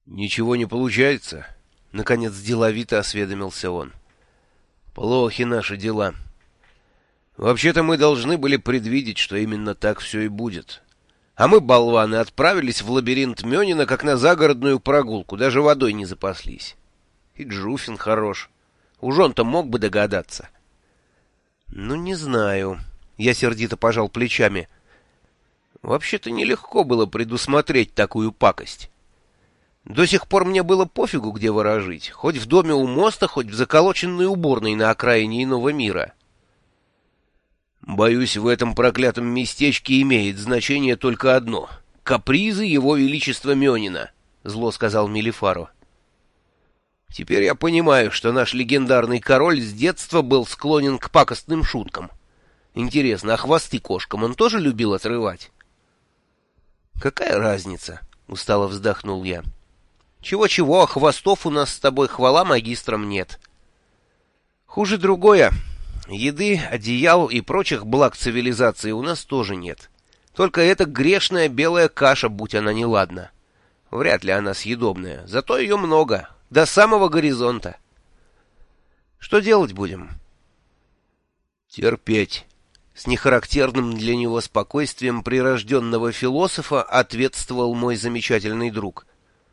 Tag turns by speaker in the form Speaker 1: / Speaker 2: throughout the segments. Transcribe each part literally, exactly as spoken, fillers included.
Speaker 1: «Ничего не получается?» — наконец деловито осведомился он. «Плохи наши дела. Вообще-то мы должны были предвидеть, что именно так все и будет. А мы, болваны, отправились в лабиринт Мёнина, как на загородную прогулку, даже водой не запаслись. И Джуфин хорош. Уж он-то мог бы догадаться». «Ну, не знаю». Я сердито пожал плечами. «Вообще-то нелегко было предусмотреть такую пакость. До сих пор мне было пофигу, где ворожить, хоть в доме у моста, хоть в заколоченной уборной на окраине иного мира». «Боюсь, в этом проклятом местечке имеет значение только одно — капризы его величества Мёнина», — зло сказал Мелифаро. «Теперь я понимаю, что наш легендарный король с детства был склонен к пакостным шуткам. Интересно, а хвосты кошкам он тоже любил отрывать?» «Какая разница?» — устало вздохнул я. «Чего-чего, а хвостов у нас с тобой, хвала магистрам, нет. Хуже другое. Еды, одеял и прочих благ цивилизации у нас тоже нет. Только эта грешная белая каша, будь она неладна. Вряд ли она съедобная, зато ее много, до самого горизонта. Что делать будем?» «Терпеть», — с нехарактерным для него спокойствием прирожденного философа ответствовал мой замечательный друг.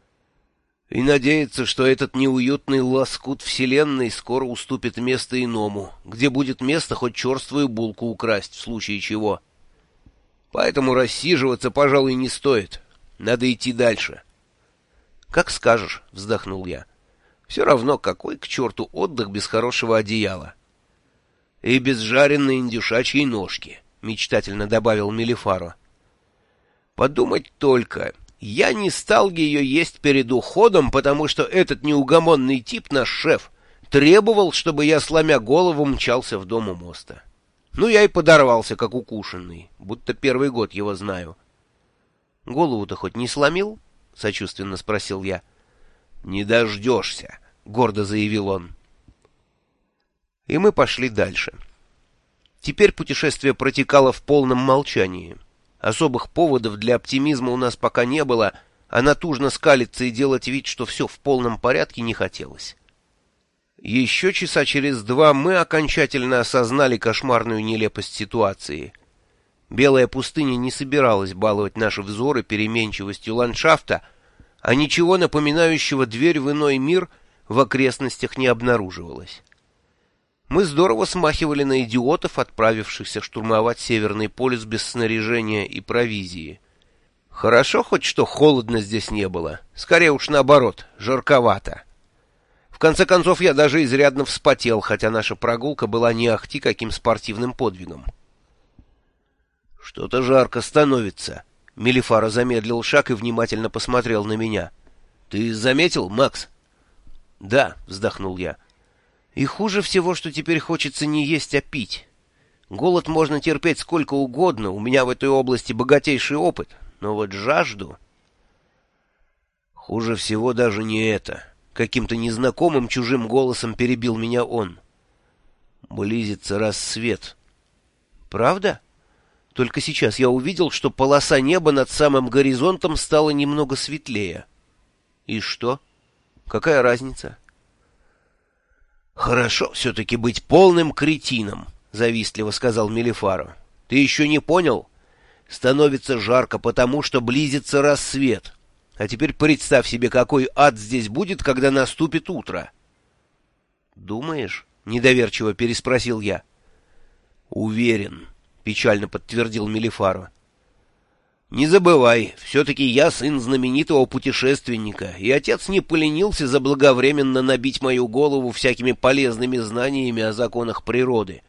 Speaker 1: «И надеяться, что этот неуютный лоскут вселенной скоро уступит место иному, где будет место хоть черствую булку украсть, в случае чего. Поэтому рассиживаться, пожалуй, не стоит. Надо идти дальше». «Как скажешь», — вздохнул я. «Все равно, какой к черту отдых без хорошего одеяла». «И без жареной индюшачьей ножки», — мечтательно добавил Мелифаро. «Подумать только, я не стал ее есть перед уходом, потому что этот неугомонный тип, наш шеф, требовал, чтобы я, сломя голову, мчался в дом у моста. Ну, я и подорвался, как укушенный, будто первый год его знаю». «Голову-то хоть не сломил?» — сочувственно спросил я. «Не дождешься», — гордо заявил он. И мы пошли дальше. Теперь путешествие протекало в полном молчании. Особых поводов для оптимизма у нас пока не было, а натужно скалиться и делать вид, что все в полном порядке, не хотелось. Еще часа через два мы окончательно осознали кошмарную нелепость ситуации. Белая пустыня не собиралась баловать наши взоры переменчивостью ландшафта, а ничего напоминающего дверь в иной мир в окрестностях не обнаруживалось. Мы здорово смахивали на идиотов, отправившихся штурмовать Северный полюс без снаряжения и провизии. Хорошо хоть что холодно здесь не было, скорее уж наоборот, жарковато. В конце концов, я даже изрядно вспотел, хотя наша прогулка была не ахти каким спортивным подвигом. «Что-то жарко становится», — Мелифаро замедлил шаг и внимательно посмотрел на меня. «Ты заметил, Макс?» «Да», — вздохнул я. «И хуже всего, что теперь хочется не есть, а пить. Голод можно терпеть сколько угодно, у меня в этой области богатейший опыт, но вот жажду...» «Хуже всего даже не это», — каким-то незнакомым чужим голосом перебил меня он. «Близится рассвет». «Правда?» Только сейчас я увидел, что полоса неба над самым горизонтом стала немного светлее. «И что? Какая разница?» «Хорошо все-таки быть полным кретином», — завистливо сказал Мелифаро. «Ты еще не понял? Становится жарко, потому что близится рассвет. А теперь представь себе, какой ад здесь будет, когда наступит утро». «Думаешь?» — недоверчиво переспросил я. «Уверен», — печально подтвердил Мелифаро. «Не забывай, все-таки я сын знаменитого путешественника, и отец не поленился заблаговременно набить мою голову всякими полезными знаниями о законах природы».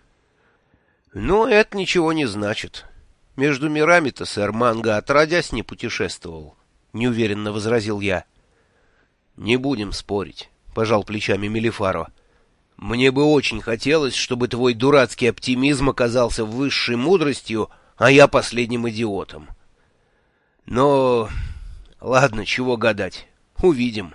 Speaker 1: «Но это ничего не значит. Между мирами-то сэр Манго отродясь не путешествовал», — неуверенно возразил я. «Не будем спорить», — пожал плечами Мелифаро. «Мне бы очень хотелось, чтобы твой дурацкий оптимизм оказался высшей мудростью, а я последним идиотом. Но... ладно, чего гадать. Увидим».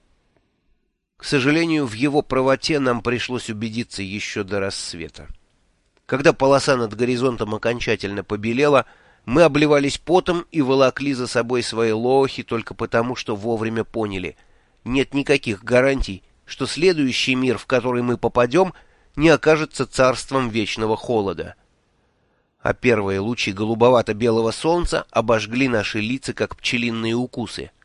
Speaker 1: К сожалению, в его правоте нам пришлось убедиться еще до рассвета. Когда полоса над горизонтом окончательно побелела, Мы обливались потом и волокли за собой свои лохи только потому, что вовремя поняли. Нет никаких гарантий, что следующий мир, в который мы попадем, не окажется царством вечного холода. А первые лучи голубовато-белого солнца обожгли наши лица, как пчелиные укусы.